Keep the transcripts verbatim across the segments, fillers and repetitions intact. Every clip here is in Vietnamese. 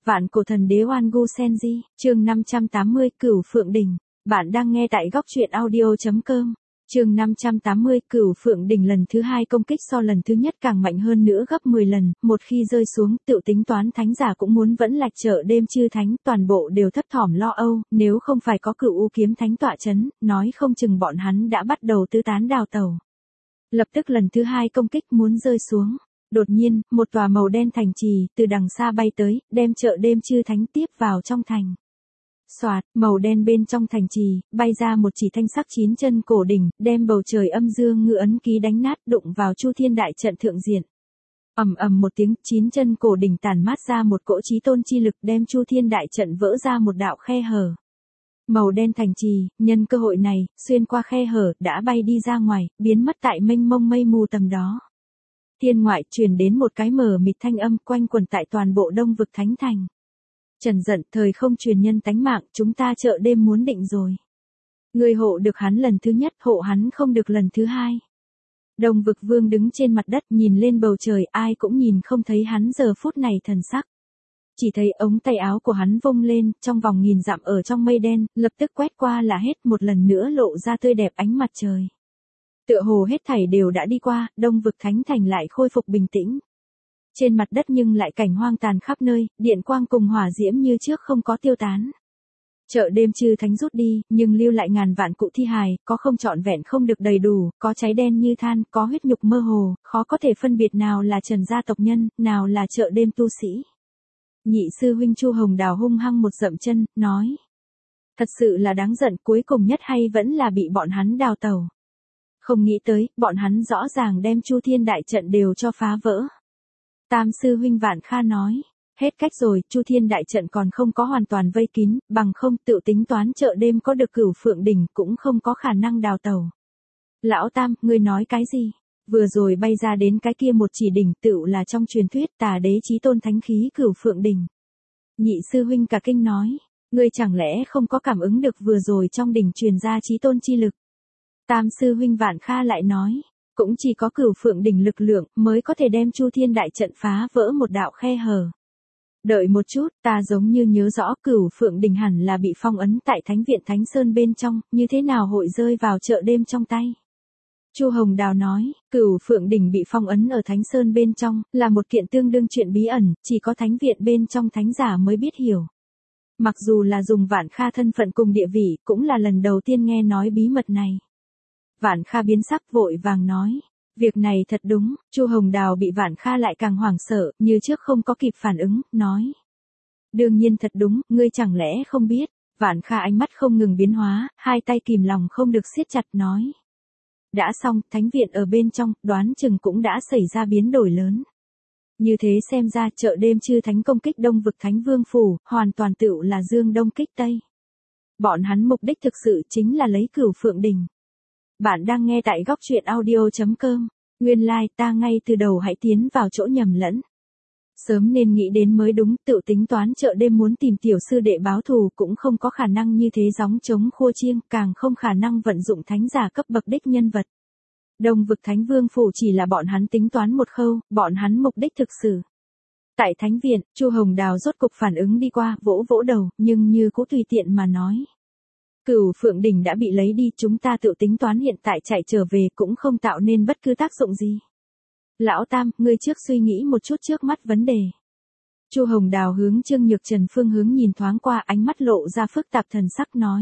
Vạn cổ thần đế Oan Gu Senji, chương năm trăm tám mươi, Cửu Phượng Đỉnh. Bạn đang nghe tại góc truyện audio chấm com. Chương năm trăm tám mươi, Cửu Phượng Đỉnh lần thứ hai công kích so lần thứ nhất càng mạnh hơn nữa gấp mười lần, một khi rơi xuống, tự tính toán thánh giả cũng muốn vẫn lạch chợ đêm chư thánh, toàn bộ đều thấp thỏm lo âu, nếu không phải có Cửu U kiếm thánh tọa chấn, nói không chừng bọn hắn đã bắt đầu tứ tán đào tẩu. Lập tức lần thứ hai công kích muốn rơi xuống. Đột nhiên, một tòa màu đen thành trì từ đằng xa bay tới, đem chợ đêm chư thánh tiếp vào trong thành. Soạt, màu đen bên trong thành trì, bay ra một chỉ thanh sắc chín chân cổ đỉnh, đem bầu trời âm dương ngự ấn ký đánh nát, đụng vào Chu Thiên đại trận thượng diện. Ầm ầm một tiếng, chín chân cổ đỉnh tản mát ra một cỗ chí tôn chi lực, đem Chu Thiên đại trận vỡ ra một đạo khe hở. Màu đen thành trì, nhân cơ hội này, xuyên qua khe hở, đã bay đi ra ngoài, biến mất tại mênh mông mây mù tầm đó. Thiên ngoại truyền đến một cái mờ mịt thanh âm quanh quẩn tại toàn bộ Đông vực thánh thành. Trần giận, thời không truyền nhân tánh mạng, chúng ta chợ đêm muốn định rồi. Người hộ được hắn lần thứ nhất, hộ hắn không được lần thứ hai. Đông vực vương đứng trên mặt đất nhìn lên bầu trời, ai cũng nhìn không thấy hắn giờ phút này thần sắc. Chỉ thấy ống tay áo của hắn vung lên, trong vòng nghìn dặm ở trong mây đen, lập tức quét qua là hết, một lần nữa lộ ra tươi đẹp ánh mặt trời. Tựa hồ hết thảy đều đã đi qua, Đông vực thánh thành lại khôi phục bình tĩnh. Trên mặt đất nhưng lại cảnh hoang tàn khắp nơi, điện quang cùng hỏa diễm như trước không có tiêu tán. Chợ đêm chư thánh rút đi, nhưng lưu lại ngàn vạn cụ thi hài, có không trọn vẹn không được đầy đủ, có cháy đen như than, có huyết nhục mơ hồ, khó có thể phân biệt nào là Trần gia tộc nhân, nào là chợ đêm tu sĩ. Nhị sư huynh Chu Hồng Đào hung hăng một dậm chân, nói. Thật sự là đáng giận, cuối cùng nhất hay vẫn là bị bọn hắn đào tẩu. Không nghĩ tới, bọn hắn rõ ràng đem Chu Thiên đại trận đều cho phá vỡ. Tam sư huynh Vạn Kha nói, hết cách rồi, Chu Thiên đại trận còn không có hoàn toàn vây kín, bằng không tự tính toán chợ đêm có được Cửu Phượng đỉnh cũng không có khả năng đào tẩu. Lão Tam, ngươi nói cái gì? Vừa rồi bay ra đến cái kia một chỉ đỉnh tựu là trong truyền thuyết Tà đế chí tôn thánh khí Cửu Phượng đỉnh. Nhị sư huynh cả kinh nói, ngươi chẳng lẽ không có cảm ứng được vừa rồi trong đỉnh truyền ra chí tôn chi lực? Tam sư huynh Vạn Kha lại nói, cũng chỉ có Cửu Phượng đỉnh lực lượng mới có thể đem Chu Thiên đại trận phá vỡ một đạo khe hở. Đợi một chút, ta giống như nhớ rõ Cửu Phượng đỉnh hẳn là bị phong ấn tại Thánh viện Thánh Sơn bên trong, như thế nào hội rơi vào chợ đêm trong tay? Chu Hồng Đào nói, Cửu Phượng đỉnh bị phong ấn ở Thánh Sơn bên trong, là một kiện tương đương chuyện bí ẩn, chỉ có Thánh viện bên trong thánh giả mới biết hiểu. Mặc dù là dùng Vạn Kha thân phận cùng địa vị, cũng là lần đầu tiên nghe nói bí mật này. Vạn Kha biến sắc vội vàng nói, việc này thật đúng. Chu Hồng Đào bị Vạn Kha lại càng hoảng sợ, như trước không có kịp phản ứng, nói. Đương nhiên thật đúng, ngươi chẳng lẽ không biết? Vạn Kha ánh mắt không ngừng biến hóa, hai tay kìm lòng không được siết chặt nói. Đã xong, thánh viện ở bên trong, đoán chừng cũng đã xảy ra biến đổi lớn. Như thế xem ra chợ đêm chư thánh công kích Đông vực Thánh Vương phủ, hoàn toàn tựu là dương đông kích tây. Bọn hắn mục đích thực sự chính là lấy Cửu Phượng đỉnh. Bạn đang nghe tại góc truyện audio chấm com. Nguyên lai like, ta ngay từ đầu hãy tiến vào chỗ nhầm lẫn. Sớm nên nghĩ đến mới đúng, tự tính toán chợ đêm muốn tìm tiểu sư đệ báo thù cũng không có khả năng như thế gióng trống khua chiêng, càng không khả năng vận dụng thánh giả cấp bậc đích nhân vật. Đông vực Thánh Vương phủ chỉ là bọn hắn tính toán một khâu, bọn hắn mục đích thực sự. Tại thánh viện, Chu Hồng Đào rốt cục phản ứng đi qua, vỗ vỗ đầu, nhưng như cũ tùy tiện mà nói. Cửu Phượng đỉnh đã bị lấy đi, chúng ta tự tính toán hiện tại chạy trở về cũng không tạo nên bất cứ tác dụng gì. Lão Tam, ngươi trước suy nghĩ một chút trước mắt vấn đề. Chu Hồng Đào hướng Trương Nhược Trần phương hướng nhìn thoáng qua, ánh mắt lộ ra phức tạp thần sắc nói.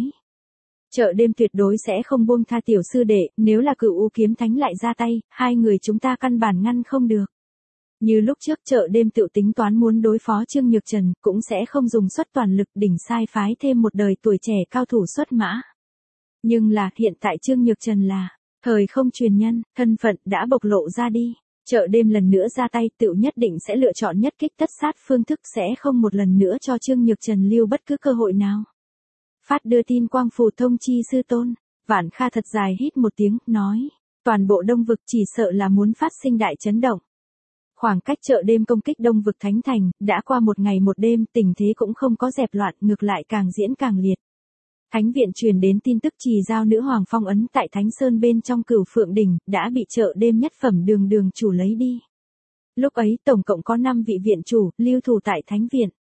Chợ đêm tuyệt đối sẽ không buông tha tiểu sư đệ, nếu là Cửu U kiếm thánh lại ra tay, hai người chúng ta căn bản ngăn không được. Như lúc trước chợ đêm tự tính toán muốn đối phó Trương Nhược Trần, cũng sẽ không dùng xuất toàn lực, đỉnh sai phái thêm một đời tuổi trẻ cao thủ xuất mã. Nhưng là, hiện tại Trương Nhược Trần là, thời không truyền nhân, thân phận đã bộc lộ ra đi. Chợ đêm lần nữa ra tay, tự nhất định sẽ lựa chọn nhất kích tất sát phương thức, sẽ không một lần nữa cho Trương Nhược Trần lưu bất cứ cơ hội nào. Phát đưa tin quang phù thông chi sư tôn. Vạn Kha thật dài hít một tiếng, nói. Toàn bộ Đông vực chỉ sợ là muốn phát sinh đại chấn động. Khoảng cách chợ đêm công kích Đông vực Thánh Thành, đã qua một ngày một đêm, tình thế cũng không có dẹp loạn, ngược lại càng diễn càng liệt. Thánh viện truyền đến tin tức Trì Giao nữ hoàng phong ấn tại Thánh Sơn bên trong Cửu Phượng đỉnh, đã bị chợ đêm nhất phẩm đường đường chủ lấy đi. Lúc ấy tổng cộng có năm vị viện chủ, lưu thủ tại Thánh viện.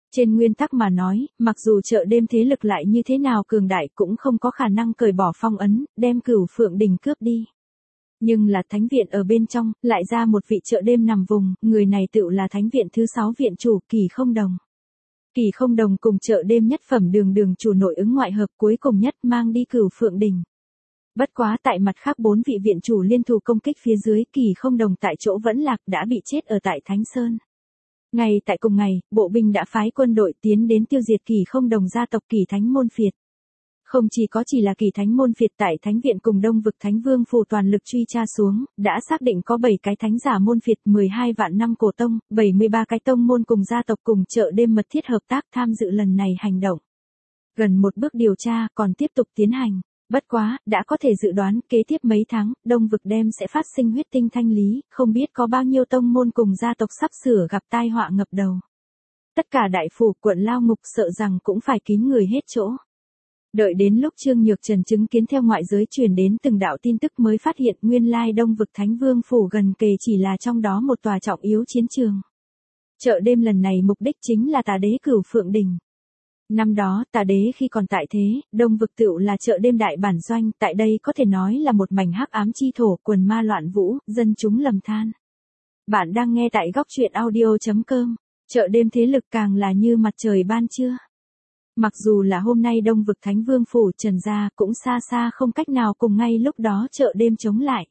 Trên nguyên tắc mà nói, mặc dù chợ đêm thế lực lại như thế nào cường đại cũng không có khả năng cởi bỏ phong ấn, đem Cửu Phượng Đình cướp đi. Nhưng là thánh viện ở bên trong, lại ra một vị chợ đêm nằm vùng, người này tựu là thánh viện thứ sáu viện chủ Kỳ Không Đồng. Kỳ Không Đồng cùng chợ đêm nhất phẩm đường đường chủ nội ứng ngoại hợp cuối cùng nhất mang đi Cửu Phượng Đình. Bất quá tại mặt khác bốn vị viện chủ liên thủ công kích phía dưới, Kỳ Không Đồng tại chỗ vẫn lạc đã bị chết ở tại Thánh Sơn. Ngay tại cùng ngày, bộ binh đã phái quân đội tiến đến tiêu diệt Kỳ Không Đồng gia tộc Kỳ Thánh Môn Phiệt. Không chỉ có chỉ là Kỳ Thánh Môn Phiệt tại Thánh viện cùng Đông vực Thánh Vương phủ toàn lực truy tra xuống, đã xác định có bảy cái thánh giả môn phiệt, mười hai vạn năm cổ tông, bảy mươi ba cái tông môn cùng gia tộc cùng chợ đêm mật thiết hợp tác tham dự lần này hành động. Gần một bước điều tra còn tiếp tục tiến hành. Bất quá, đã có thể dự đoán kế tiếp mấy tháng, Đông vực đem sẽ phát sinh huyết tinh thanh lý, không biết có bao nhiêu tông môn cùng gia tộc sắp sửa gặp tai họa ngập đầu. Tất cả đại phủ quận lao ngục sợ rằng cũng phải kín người hết chỗ. Đợi đến lúc Trương Nhược Trần chứng kiến theo ngoại giới truyền đến từng đạo tin tức mới phát hiện nguyên lai Đông vực Thánh Vương phủ gần kề chỉ là trong đó một tòa trọng yếu chiến trường. Chợ đêm lần này mục đích chính là Tà Đế Cửu Phượng Đình. Năm đó, Tà Đế khi còn tại thế, Đông vực tựu là chợ đêm đại bản doanh, tại đây có thể nói là một mảnh hắc ám chi thổ, quần ma loạn vũ, dân chúng lầm than. Bạn đang nghe tại góc truyện audio chấm com, chợ đêm thế lực càng là như mặt trời ban trưa. Mặc dù là hôm nay Đông vực Thánh Vương phủ Trần gia cũng xa xa không cách nào cùng ngay lúc đó chợ đêm chống lại.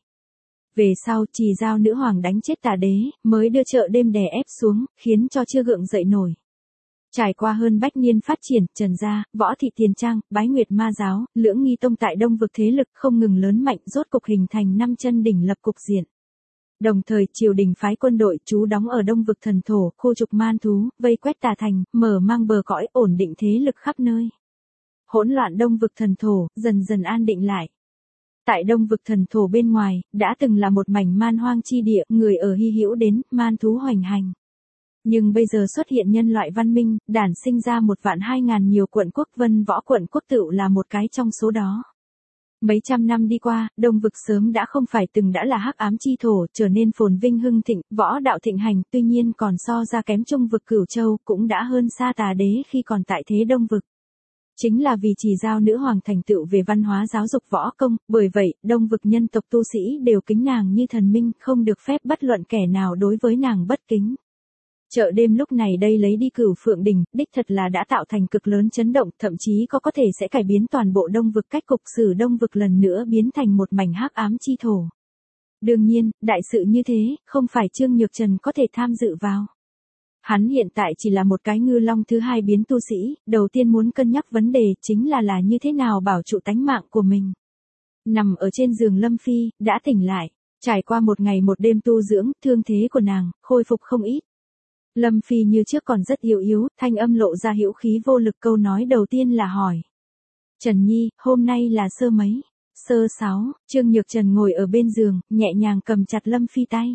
Về sau, Trì Giao nữ hoàng đánh chết Tà Đế, mới đưa chợ đêm đè ép xuống, khiến cho chưa gượng dậy nổi. Trải qua hơn bách niên phát triển, Trần gia, Võ Thị Tiền Trang, Bái Nguyệt Ma giáo, Lưỡng Nghi tông tại Đông vực thế lực không ngừng lớn mạnh, rốt cục hình thành năm chân đỉnh lập cục diện. Đồng thời, triều đình phái quân đội trú đóng ở Đông vực thần thổ, khu trục man thú, vây quét Tà thành, mở mang bờ cõi, ổn định thế lực khắp nơi. Hỗn loạn Đông vực thần thổ dần dần an định lại. Tại Đông vực thần thổ bên ngoài, đã từng là một mảnh man hoang chi địa, người ở hy hữu đến, man thú hoành hành. Nhưng bây giờ xuất hiện nhân loại văn minh, đản sinh ra một vạn hai ngàn nhiều quận quốc, Vân Võ quận quốc tựu là một cái trong số đó. Mấy trăm năm đi qua, Đông vực sớm đã không phải từng đã là hắc ám chi thổ, trở nên phồn vinh hưng thịnh, võ đạo thịnh hành, tuy nhiên còn so ra kém Trung vực Cửu Châu, cũng đã hơn xa Tà Đế khi còn tại thế Đông vực. Chính là vì Trì Giao nữ hoàng thành tựu về văn hóa giáo dục võ công, bởi vậy, Đông vực nhân tộc tu sĩ đều kính nàng như thần minh, không được phép bất luận kẻ nào đối với nàng bất kính. Chợ đêm lúc này đây lấy đi Cửu Phượng Đình, đích thật là đã tạo thành cực lớn chấn động, thậm chí có có thể sẽ cải biến toàn bộ Đông vực, cách cục sử Đông vực lần nữa biến thành một mảnh hắc ám chi thổ. Đương nhiên, đại sự như thế, không phải Trương Nhược Trần có thể tham dự vào. Hắn hiện tại chỉ là một cái ngư long thứ hai biến tu sĩ, đầu tiên muốn cân nhắc vấn đề chính là là như thế nào bảo trụ tánh mạng của mình. Nằm ở trên giường Lâm Phi, đã tỉnh lại, trải qua một ngày một đêm tu dưỡng, thương thế của nàng, khôi phục không ít. Lâm Phi như trước còn rất yếu yếu, thanh âm lộ ra hữu khí vô lực, câu nói đầu tiên là hỏi. Trần Nhi, hôm nay là sơ mấy? Sơ sáu, Trương Nhược Trần ngồi ở bên giường, nhẹ nhàng cầm chặt Lâm Phi tay.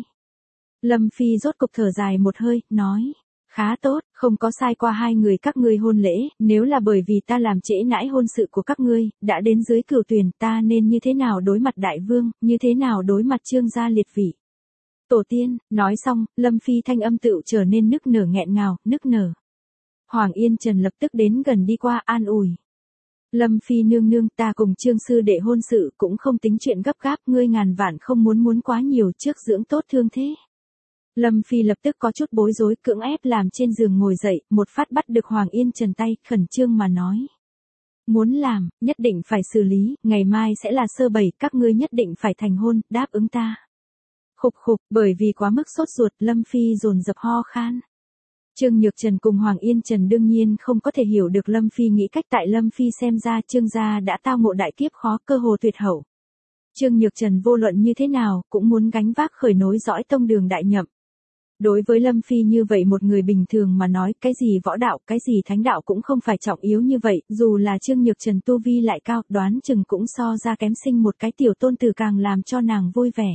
Lâm Phi rốt cục thở dài một hơi, nói. Khá tốt, không có sai qua hai người các ngươi hôn lễ, nếu là bởi vì ta làm trễ nãi hôn sự của các ngươi, đã đến dưới cửu tuyển, ta nên như thế nào đối mặt đại vương, như thế nào đối mặt Trương gia liệt vị. Tổ tiên, nói xong, Lâm Phi thanh âm tựu trở nên nức nở nghẹn ngào, nức nở. Hoàng Yên Trần lập tức đến gần đi qua an ủi. Lâm Phi nương nương, ta cùng Trương sư đệ hôn sự cũng không tính chuyện gấp gáp, ngươi ngàn vạn không muốn muốn quá nhiều, trước dưỡng tốt thương thế. Lâm Phi lập tức có chút bối rối, cưỡng ép làm trên giường ngồi dậy, một phát bắt được Hoàng Yên Trần tay, khẩn trương mà nói. Muốn làm, nhất định phải xử lý, ngày mai sẽ là sơ bảy, các ngươi nhất định phải thành hôn, đáp ứng ta. Khục khục, bởi vì quá mức sốt ruột, Lâm Phi dồn dập ho khan. Trương Nhược Trần cùng Hoàng Yên Trần đương nhiên không có thể hiểu được Lâm Phi nghĩ cách, tại Lâm Phi xem ra Trương gia đã tao ngộ đại kiếp khó, cơ hồ tuyệt hậu. Trương Nhược Trần vô luận như thế nào, cũng muốn gánh vác khởi nối dõi tông đường đại nhậm. Đối với Lâm Phi như vậy một người bình thường mà nói, cái gì võ đạo, cái gì thánh đạo cũng không phải trọng yếu như vậy, dù là Trương Nhược Trần tu vi lại cao, đoán chừng cũng so ra kém sinh một cái tiểu tôn tử càng làm cho nàng vui vẻ.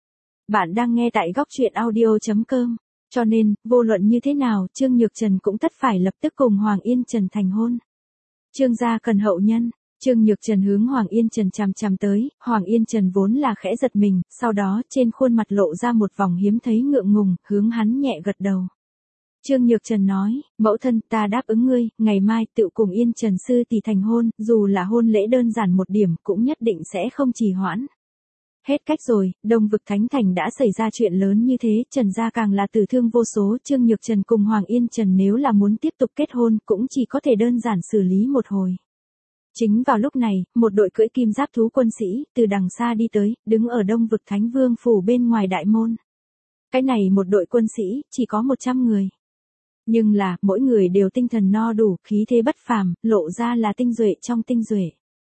Bạn đang nghe tại góc truyện audio chấm com, cho nên, vô luận như thế nào, Trương Nhược Trần cũng tất phải lập tức cùng Hoàng Yên Trần thành hôn. Trương gia cần hậu nhân. Trương Nhược Trần hướng Hoàng Yên Trần chằm chằm tới, Hoàng Yên Trần vốn là khẽ giật mình, sau đó trên khuôn mặt lộ ra một vòng hiếm thấy ngượng ngùng, hướng hắn nhẹ gật đầu. Trương Nhược Trần nói, mẫu thân ta đáp ứng ngươi, ngày mai tự cùng Yên Trần sư tỷ thành hôn, dù là hôn lễ đơn giản một điểm cũng nhất định sẽ không trì hoãn. Hết cách rồi, Đông Vực Thánh Thành đã xảy ra chuyện lớn như thế, Trần gia càng là tử thương vô số, Trương Nhược Trần cùng Hoàng Yên Trần nếu là muốn tiếp tục kết hôn cũng chỉ có thể đơn giản xử lý một hồi. Chính vào lúc này, một đội cưỡi kim giáp thú quân sĩ, từ đằng xa đi tới, đứng ở Đông Vực Thánh Vương phủ bên ngoài đại môn. Cái này một đội quân sĩ, chỉ có một trăm người. Nhưng là, mỗi người đều tinh thần no đủ, khí thế bất phàm, lộ ra là tinh duệ trong tinh duệ.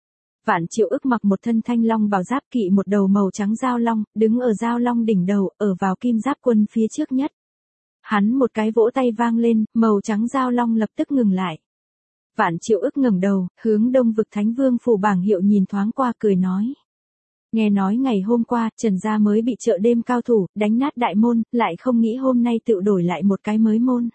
Vạn Triệu Ức mặc một thân thanh long bào giáp kỵ một đầu màu trắng giao long, đứng ở giao long đỉnh đầu, ở vào kim giáp quân phía trước nhất. Hắn một cái vỗ tay vang lên, màu trắng giao long lập tức ngừng lại. Vạn Triệu Ức ngẩng đầu, hướng Đông Vực Thánh Vương phủ bảng hiệu nhìn thoáng qua cười nói. Nghe nói ngày hôm qua, Trần gia mới bị chợ đêm cao thủ, đánh nát đại môn, lại không nghĩ hôm nay tự đổi lại một cái mới môn.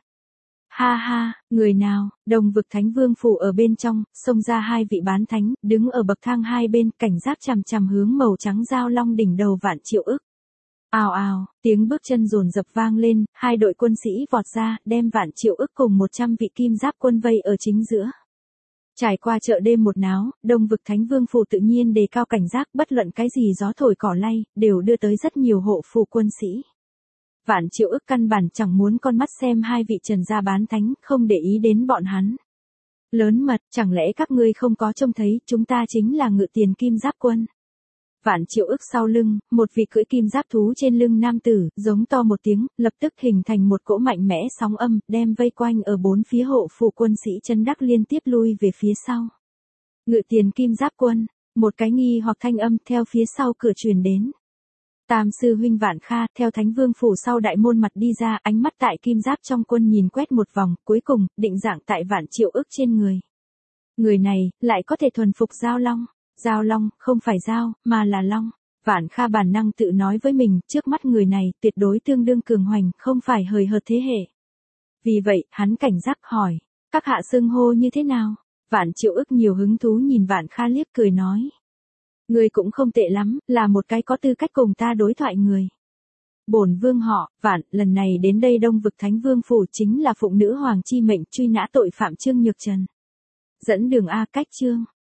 Ha ha, người nào, Đông Vực Thánh Vương phủ ở bên trong, xông ra hai vị bán thánh, đứng ở bậc thang hai bên, cảnh giác chằm chằm hướng màu trắng giao long đỉnh đầu Vạn Triệu Ức. Ào ào, tiếng bước chân dồn dập vang lên, hai đội quân sĩ vọt ra, đem Vạn Triệu Ức cùng một trăm vị kim giáp quân vây ở chính giữa. Trải qua chợ đêm một náo, Đông Vực Thánh Vương phủ tự nhiên đề cao cảnh giác, bất luận cái gì gió thổi cỏ lay, đều đưa tới rất nhiều hộ phủ quân sĩ. Vạn Triệu Ức căn bản chẳng muốn con mắt xem hai vị Trần gia bán thánh, không để ý đến bọn hắn. Lớn mật, chẳng lẽ các ngươi không có trông thấy, chúng ta chính là Ngự Tiền Kim Giáp quân. Vạn Triệu Ức sau lưng, một vị cưỡi kim giáp thú trên lưng nam tử, giống to một tiếng, lập tức hình thành một cỗ mạnh mẽ sóng âm, đem vây quanh ở bốn phía hộ phủ quân sĩ chân đắc liên tiếp lui về phía sau. Ngự Tiền Kim Giáp quân, một cái nghi hoặc thanh âm theo phía sau cửa truyền đến. Tam sư huynh Vạn Kha, theo Thánh Vương phủ sau đại môn mặt đi ra, ánh mắt tại kim giáp trong quân nhìn quét một vòng, cuối cùng, định dạng tại Vạn Triệu Ức trên người. Người này, lại có thể thuần phục giao long. Giao long, không phải giao, mà là long. Vạn Kha bản năng tự nói với mình, trước mắt người này, tuyệt đối tương đương cường hoành, không phải hời hợt thế hệ. Vì vậy, hắn cảnh giác hỏi, các hạ xưng hô như thế nào? Vạn Triệu Ức nhiều hứng thú nhìn Vạn Kha liếc cười nói. Người cũng không tệ lắm, là một cái có tư cách cùng ta đối thoại người. Bổn vương họ, Vạn, lần này đến đây Đông Vực Thánh Vương phủ chính là phụng nữ hoàng chi mệnh truy nã tội phạm Trương Nhược Trần. Dẫn đường A cách chương.